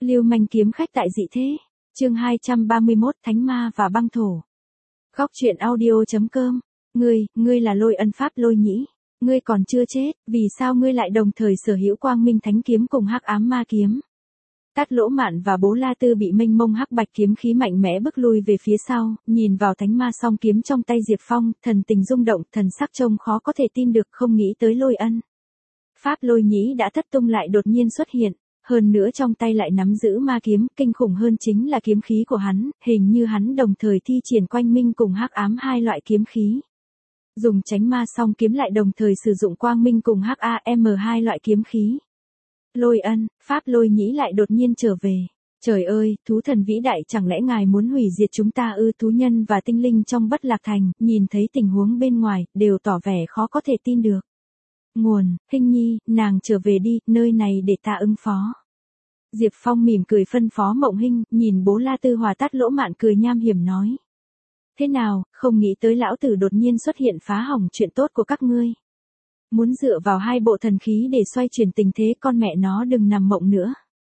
Lưu manh kiếm khách tại dị thế. Chương 231 Thánh ma và băng thổ. Góc truyện audio.com. Ngươi là Lôi Ân Pháp Lôi Nhĩ. Ngươi còn chưa chết, vì sao ngươi lại đồng thời sở hữu Quang Minh Thánh kiếm cùng Hắc Ám Ma kiếm? Tát Lỗ Mạn và Bố La Tư bị mênh mông hắc bạch kiếm khí mạnh mẽ bức lui về phía sau, nhìn vào thánh ma song kiếm trong tay Diệp Phong, thần tình rung động, thần sắc trông khó có thể tin được, không nghĩ tới Lôi Ân Pháp Lôi Nhĩ đã thất tung lại đột nhiên xuất hiện, hơn nữa trong tay lại nắm giữ ma kiếm, kinh khủng hơn chính là kiếm khí của hắn, hình như hắn đồng thời thi triển Quang Minh cùng Hắc Ám hai loại kiếm khí. Dùng Chánh Ma song kiếm lại đồng thời sử dụng Quang Minh cùng Hắc Am hai loại kiếm khí. Lôi Ân Pháp Lôi Nhĩ lại đột nhiên trở về. Trời ơi, thú thần vĩ đại, chẳng lẽ ngài muốn hủy diệt chúng ta ư? Thú nhân và tinh linh trong Bất Lạc Thành, nhìn thấy tình huống bên ngoài, đều tỏ vẻ khó có thể tin được. Nguồn, Hinh Nhi, nàng trở về đi, nơi này để ta ứng phó. Diệp Phong mỉm cười phân phó Mộng Hinh, nhìn Bố La Tư hòa Tát Lỗ Mạn cười nham hiểm nói. Thế nào, không nghĩ tới lão tử đột nhiên xuất hiện phá hỏng chuyện tốt của các ngươi. Muốn dựa vào hai bộ thần khí để xoay chuyển tình thế, con mẹ nó đừng nằm mộng nữa.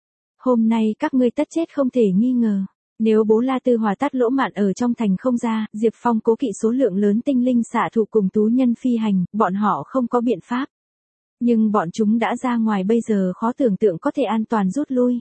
Hôm nay các ngươi tất chết không thể nghi ngờ. Nếu Bố La Tư hòa Tát Lỗ Mạn ở trong thành không ra, Diệp Phong cố kỵ số lượng lớn tinh linh xạ thủ cùng tú nhân phi hành, bọn họ không có biện pháp. Nhưng bọn chúng đã ra ngoài, bây giờ khó tưởng tượng có thể an toàn rút lui.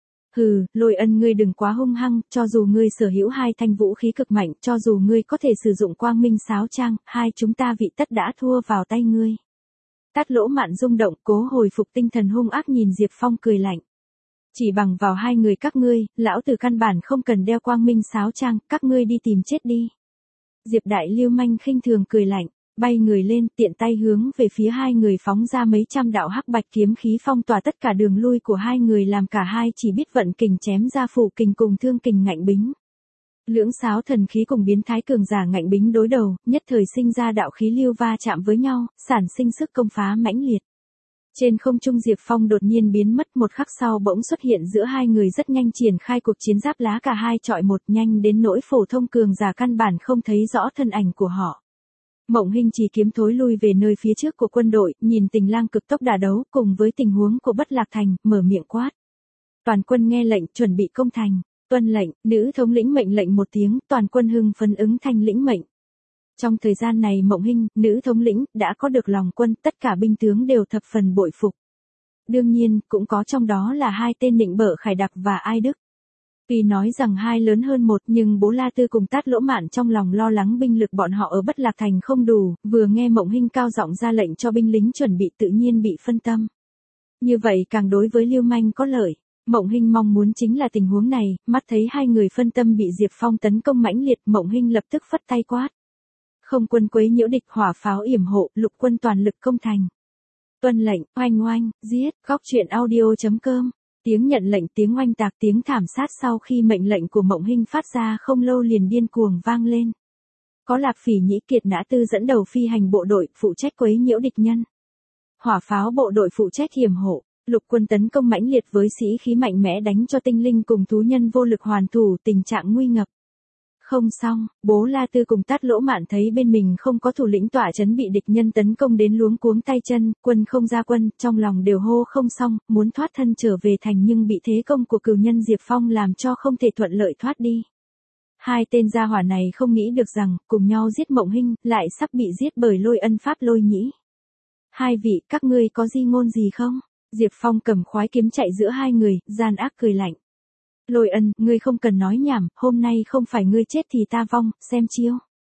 Hừ, Lôi Ân, ngươi đừng quá hung hăng, cho dù ngươi sở hữu hai thanh vũ khí cực mạnh, cho dù ngươi có thể sử dụng Quang Minh sáo trang, hai chúng ta vị tất đã thua vào tay ngươi. Tát Lỗ Mạn rung động, cố hồi phục tinh thần, hung ác nhìn Diệp Phong cười lạnh. Chỉ bằng vào hai người các ngươi, lão tử căn bản không cần đeo Quang Minh sáo trang, các ngươi đi tìm chết đi. Diệp Đại lưu manh khinh thường cười lạnh, bay người lên, tiện tay hướng về phía hai người phóng ra mấy trăm đạo hắc bạch kiếm khí, phong tỏa tất cả đường lui của hai người, làm cả hai chỉ biết vận kình chém ra phủ kình cùng thương kình ngạnh bính. Lưỡng sáo thần khí cùng biến thái cường giả ngạnh bính đối đầu, nhất thời sinh ra đạo khí lưu va chạm với nhau, sản sinh sức công phá mãnh liệt. Trên không trung Diệp Phong đột nhiên biến mất, một khắc sau bỗng xuất hiện giữa hai người, rất nhanh triển khai cuộc chiến giáp lá, cả hai chọi một, nhanh đến nỗi phổ thông cường giả căn bản không thấy rõ thân ảnh của họ. Mộng Hinh chỉ kiếm thối lui về nơi phía trước của quân đội, nhìn Tình Lang cực tốc đả đấu cùng với tình huống của Bất Lạc Thành, mở miệng quát. Toàn quân nghe lệnh, chuẩn bị công thành. Tuân lệnh, nữ thống lĩnh mệnh lệnh một tiếng, toàn quân hưng phấn ứng thanh lĩnh mệnh. Trong thời gian này Mộng Hinh, nữ thống lĩnh, đã có được lòng quân, tất cả binh tướng đều thập phần bội phục. Đương nhiên, cũng có trong đó là hai tên Nịnh Bợ Khải Đặc và Ai Đức. Tuy nói rằng hai lớn hơn một, nhưng Bố La Tư cùng Tát Lỗ Mạn trong lòng lo lắng binh lực bọn họ ở Bất Lạc Thành không đủ, vừa nghe Mộng Hinh cao giọng ra lệnh cho binh lính chuẩn bị, tự nhiên bị phân tâm. Như vậy càng đối với lưu manh có lợi. Mộng Hinh mong muốn chính là tình huống này, mắt thấy hai người phân tâm bị Diệp Phong tấn công mãnh liệt, Mộng Hinh lập tức phất tay quát. Không quân quấy nhiễu địch, hỏa pháo yểm hộ, lục quân toàn lực công thành. Tuân lệnh, oanh oanh, giết. Góc truyện audio.com. Tiếng nhận lệnh, tiếng oanh tạc, tiếng thảm sát sau khi mệnh lệnh của Mộng Hinh phát ra không lâu liền điên cuồng vang lên. Có Lạc Phỉ Nhĩ Kiệt Nã Tư dẫn đầu phi hành bộ đội, phụ trách quấy nhiễu địch nhân. Hỏa pháo bộ đội phụ trách yểm hộ. Lục quân tấn công mãnh liệt với sĩ khí mạnh mẽ, đánh cho tinh linh cùng thú nhân vô lực hoàn thủ, tình trạng nguy ngập. Không xong, Bố La Tư cùng Tát Lỗ Mạn thấy bên mình không có thủ lĩnh tỏa trấn, bị địch nhân tấn công đến luống cuống tay chân, quân không ra quân, trong lòng đều hô không xong, muốn thoát thân trở về thành nhưng bị thế công của cừu nhân Diệp Phong làm cho không thể thuận lợi thoát đi. Hai tên gia hỏa này không nghĩ được rằng, cùng nhau giết Mộng Hinh, lại sắp bị giết bởi Lôi Ân Pháp Lôi Nhĩ. Hai vị, các ngươi có di ngôn gì không? Diệp Phong cầm khoái kiếm chạy giữa hai người, gian ác cười lạnh. Lôi Ân, ngươi không cần nói nhảm, hôm nay không phải ngươi chết thì ta vong, xem chiêu.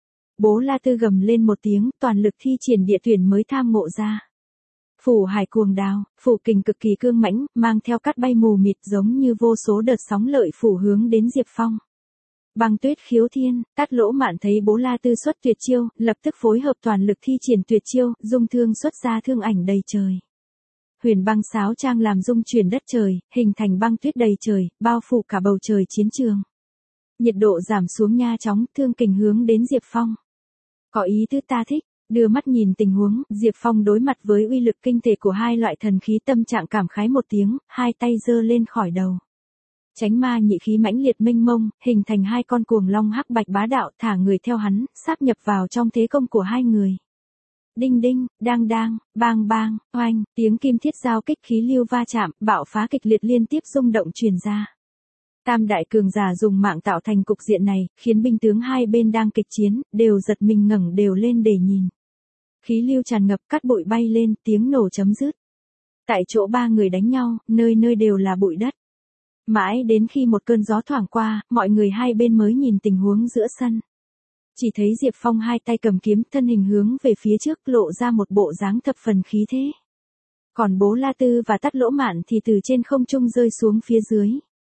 Bố La Tư gầm lên một tiếng, toàn lực thi triển địa tuyển mới tham ngộ ra. Phủ hải cuồng đào, phủ kình cực kỳ cương mãnh, mang theo cát bay mù mịt, giống như vô số đợt sóng lợi phủ hướng đến Diệp Phong. Băng tuyết khiếu thiên, Tát Lỗ Mạn thấy Bố La Tư xuất tuyệt chiêu, lập tức phối hợp toàn lực thi triển tuyệt chiêu, dung thương xuất ra thương ảnh đầy trời. Huyền băng sáo trang làm rung chuyển đất trời, hình thành băng tuyết đầy trời, bao phủ cả bầu trời chiến trường. Nhiệt độ giảm xuống nha chóng, thương kình hướng đến Diệp Phong. Có ý tứ ta thích, đưa mắt nhìn tình huống, Diệp Phong đối mặt với uy lực kinh thể của hai loại thần khí, tâm trạng cảm khái một tiếng, hai tay giơ lên khỏi đầu. Chánh ma nhị khí mãnh liệt mênh mông, hình thành hai con cuồng long hắc bạch bá đạo, thả người theo hắn, sáp nhập vào trong thế công của hai người. Đinh đinh, đang đang, bang bang, oanh, tiếng kim thiết giao kích khí lưu va chạm, bạo phá kịch liệt liên tiếp rung động truyền ra. Tam đại cường giả dùng mạng tạo thành cục diện này, khiến binh tướng hai bên đang kịch chiến, đều giật mình ngẩng đều lên để nhìn. Khí lưu tràn ngập, cát bụi bay lên, tiếng nổ chấm dứt. Tại chỗ ba người đánh nhau, nơi nơi đều là bụi đất. Mãi đến khi một cơn gió thoảng qua, mọi người hai bên mới nhìn tình huống giữa sân. Chỉ thấy Diệp Phong hai tay cầm kiếm, thân hình hướng về phía trước, lộ ra một bộ dáng thập phần khí thế. Còn Bố La Tư và Tát Lỗ Mạn thì từ trên không trung rơi xuống phía dưới.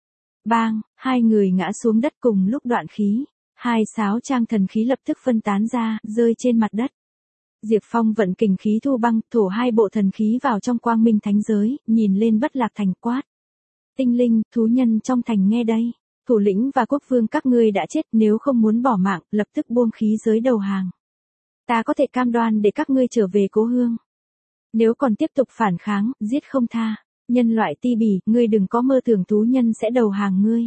Bang, hai người ngã xuống đất cùng lúc đoạn khí. Hai sáo trang thần khí lập tức phân tán ra, rơi trên mặt đất. Diệp Phong vận kình khí thu băng, thổ hai bộ thần khí vào trong quang minh thánh giới, nhìn lên Bất Lạc Thành quát. Tinh linh, thú nhân trong thành nghe đây. Thủ lĩnh và quốc vương các ngươi đã chết, nếu không muốn bỏ mạng, lập tức buông khí giới đầu hàng. Ta có thể cam đoan để các ngươi trở về cố hương. Nếu còn tiếp tục phản kháng, giết không tha. Nhân loại ti bỉ, ngươi đừng có mơ tưởng thú nhân sẽ đầu hàng ngươi.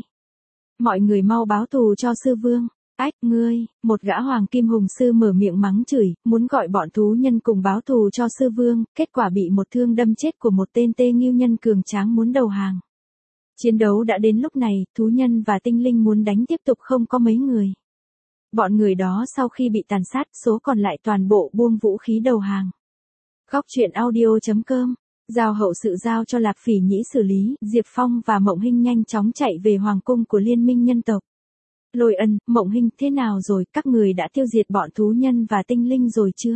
Mọi người mau báo thù cho sư vương. Ách, ngươi, một gã hoàng kim hùng sư mở miệng mắng chửi, muốn gọi bọn thú nhân cùng báo thù cho sư vương, kết quả bị một thương đâm chết của một tên tê nghiêu nhân cường tráng muốn đầu hàng. Chiến đấu đã đến lúc này, thú nhân và tinh linh muốn đánh tiếp tục không có mấy người. Bọn người đó sau khi bị tàn sát, số còn lại toàn bộ buông vũ khí đầu hàng. Góc truyện audio.com, giao hậu sự giao cho Lạc Phỉ Nhĩ xử lý, Diệp Phong và Mộng Hinh nhanh chóng chạy về hoàng cung của Liên minh nhân tộc. Lôi Ân, Mộng Hinh, thế nào rồi, các người đã tiêu diệt bọn thú nhân và tinh linh rồi chưa?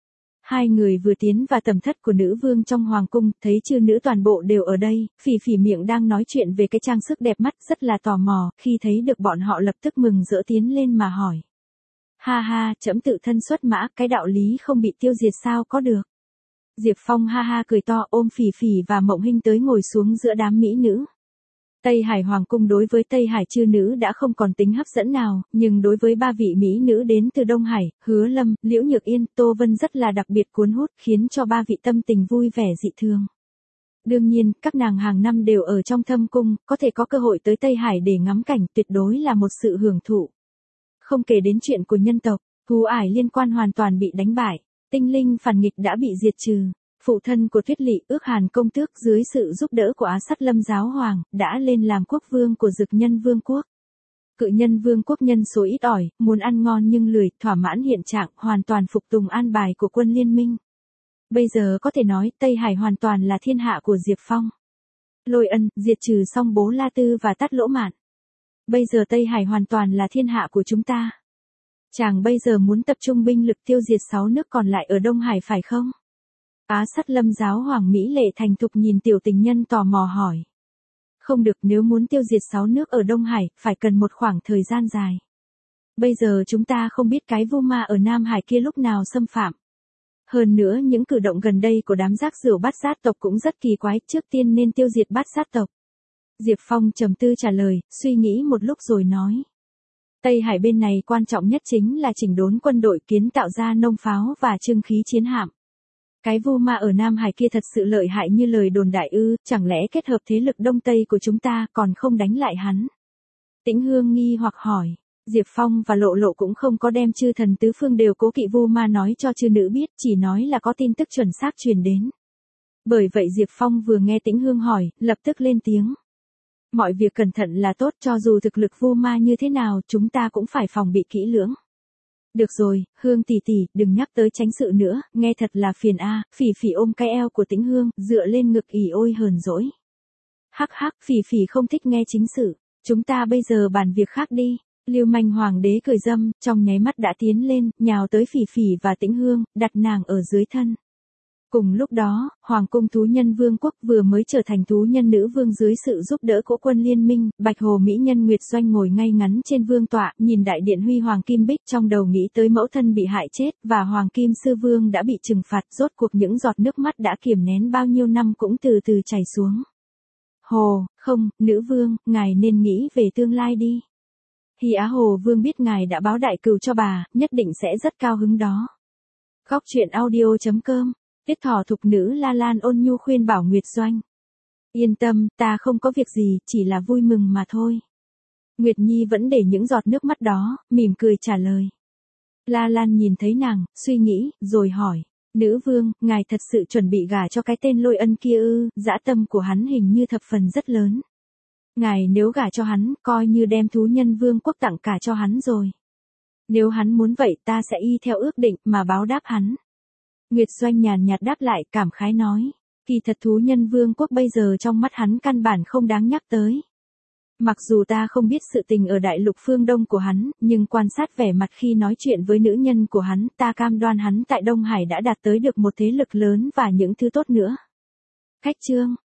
Hai người vừa tiến vào tầm thất của nữ vương trong hoàng cung, thấy chư nữ toàn bộ đều ở đây, Phỉ Phỉ miệng đang nói chuyện về cái trang sức đẹp mắt, rất là tò mò, khi thấy được bọn họ lập tức mừng rỡ tiến lên mà hỏi. Ha ha, trẫm tự thân xuất mã, cái đạo lý không bị tiêu diệt sao có được. Diệp Phong ha ha cười to, ôm Phỉ Phỉ và Mộng Hinh tới ngồi xuống giữa đám mỹ nữ. Tây Hải Hoàng cung đối với Tây Hải chư nữ đã không còn tính hấp dẫn nào, nhưng đối với ba vị mỹ nữ đến từ Đông Hải, Hứa Lâm, Liễu Nhược Yên, Tô Vân rất là đặc biệt cuốn hút, khiến cho ba vị tâm tình vui vẻ dị thường. Đương nhiên, các nàng hàng năm đều ở trong thâm cung, có thể có cơ hội tới Tây Hải để ngắm cảnh, tuyệt đối là một sự hưởng thụ. Không kể đến chuyện của nhân tộc, thú ải liên quan hoàn toàn bị đánh bại, tinh linh phản nghịch đã bị diệt trừ. Phụ thân của Tuyết Lỵ, Ước Hàn công tước dưới sự giúp đỡ của Á Sắt Lâm giáo hoàng, đã lên làm quốc vương của Dực Nhân Vương quốc. Cự Nhân Vương quốc nhân số ít ỏi, muốn ăn ngon nhưng lười, thỏa mãn hiện trạng, hoàn toàn phục tùng an bài của quân liên minh. Bây giờ có thể nói, Tây Hải hoàn toàn là thiên hạ của Diệp Phong. Lôi Ân, diệt trừ xong Bố La Tư và Tát Lỗ Mạn. Bây giờ Tây Hải hoàn toàn là thiên hạ của chúng ta. Chàng bây giờ muốn tập trung binh lực tiêu diệt 6 nước còn lại ở Đông Hải phải không? Á Sắt Lâm giáo hoàng Mỹ lệ thành thục nhìn tiểu tình nhân tò mò hỏi. Không được, nếu muốn tiêu diệt 6 nước ở Đông Hải, phải cần một khoảng thời gian dài. Bây giờ chúng ta không biết cái vu ma ở Nam Hải kia lúc nào xâm phạm. Hơn nữa những cử động gần đây của đám rác rưởi bát sát tộc cũng rất kỳ quái, trước tiên nên tiêu diệt bát sát tộc. Diệp Phong trầm tư trả lời, suy nghĩ một lúc rồi nói. Tây Hải bên này quan trọng nhất chính là chỉnh đốn quân đội, kiến tạo ra nông pháo và trưng khí chiến hạm. Cái vu ma ở Nam Hải kia thật sự lợi hại như lời đồn đại ư, chẳng lẽ kết hợp thế lực Đông Tây của chúng ta còn không đánh lại hắn? Tĩnh Hương nghi hoặc hỏi, Diệp Phong và Lộ Lộ cũng không có đem chư thần tứ phương đều cố kỵ vu ma nói cho chư nữ biết, chỉ nói là có tin tức chuẩn xác truyền đến. Bởi vậy Diệp Phong vừa nghe Tĩnh Hương hỏi, lập tức lên tiếng. Mọi việc cẩn thận là tốt, cho dù thực lực vu ma như thế nào, chúng ta cũng phải phòng bị kỹ lưỡng. Được rồi, Hương tỷ tỷ, đừng nhắc tới tránh sự nữa, nghe thật là phiền a. Phỉ Phỉ ôm cái eo của Tĩnh Hương, dựa lên ngực ỉ ôi hờn dỗi. Hắc hắc, Phỉ Phỉ không thích nghe chính sự, chúng ta bây giờ bàn việc khác đi. Lưu manh hoàng đế cười dâm, trong nháy mắt đã tiến lên, nhào tới Phỉ Phỉ và Tĩnh Hương, đặt nàng ở dưới thân. Cùng lúc đó, Hoàng cung thú nhân vương quốc vừa mới trở thành thú nhân nữ vương dưới sự giúp đỡ của quân liên minh, Bạch Hồ Mỹ nhân Nguyệt Doanh ngồi ngay ngắn trên vương tọa, nhìn đại điện huy hoàng kim bích, trong đầu nghĩ tới mẫu thân bị hại chết, và Hoàng Kim Sư Vương đã bị trừng phạt, rốt cuộc những giọt nước mắt đã kiềm nén bao nhiêu năm cũng từ từ chảy xuống. Hồ, không, nữ vương, ngài nên nghĩ về tương lai đi. Hy Á Hồ Vương biết ngài đã báo đại cừu cho bà, nhất định sẽ rất cao hứng đó. Góc truyện audio.com, Tiết Thỏ thục nữ La Lan ôn nhu khuyên bảo Nguyệt Doanh. Yên tâm, ta không có việc gì, chỉ là vui mừng mà thôi. Nguyệt Nhi vẫn để những giọt nước mắt đó, mỉm cười trả lời. La Lan nhìn thấy nàng, suy nghĩ, rồi hỏi. Nữ vương, ngài thật sự chuẩn bị gả cho cái tên Lôi Ân kia ư? Dã tâm của hắn hình như thập phần rất lớn. Ngài nếu gả cho hắn, coi như đem thú nhân vương quốc tặng cả cho hắn rồi. Nếu hắn muốn vậy ta sẽ y theo ước định mà báo đáp hắn. Nguyệt Doanh nhàn nhạt đáp lại, cảm khái nói. Kỳ thật thú nhân vương quốc bây giờ trong mắt hắn căn bản không đáng nhắc tới. Mặc dù ta không biết sự tình ở đại lục phương Đông của hắn, nhưng quan sát vẻ mặt khi nói chuyện với nữ nhân của hắn, ta cam đoan hắn tại Đông Hải đã đạt tới được một thế lực lớn và những thứ tốt nữa. Khách chương.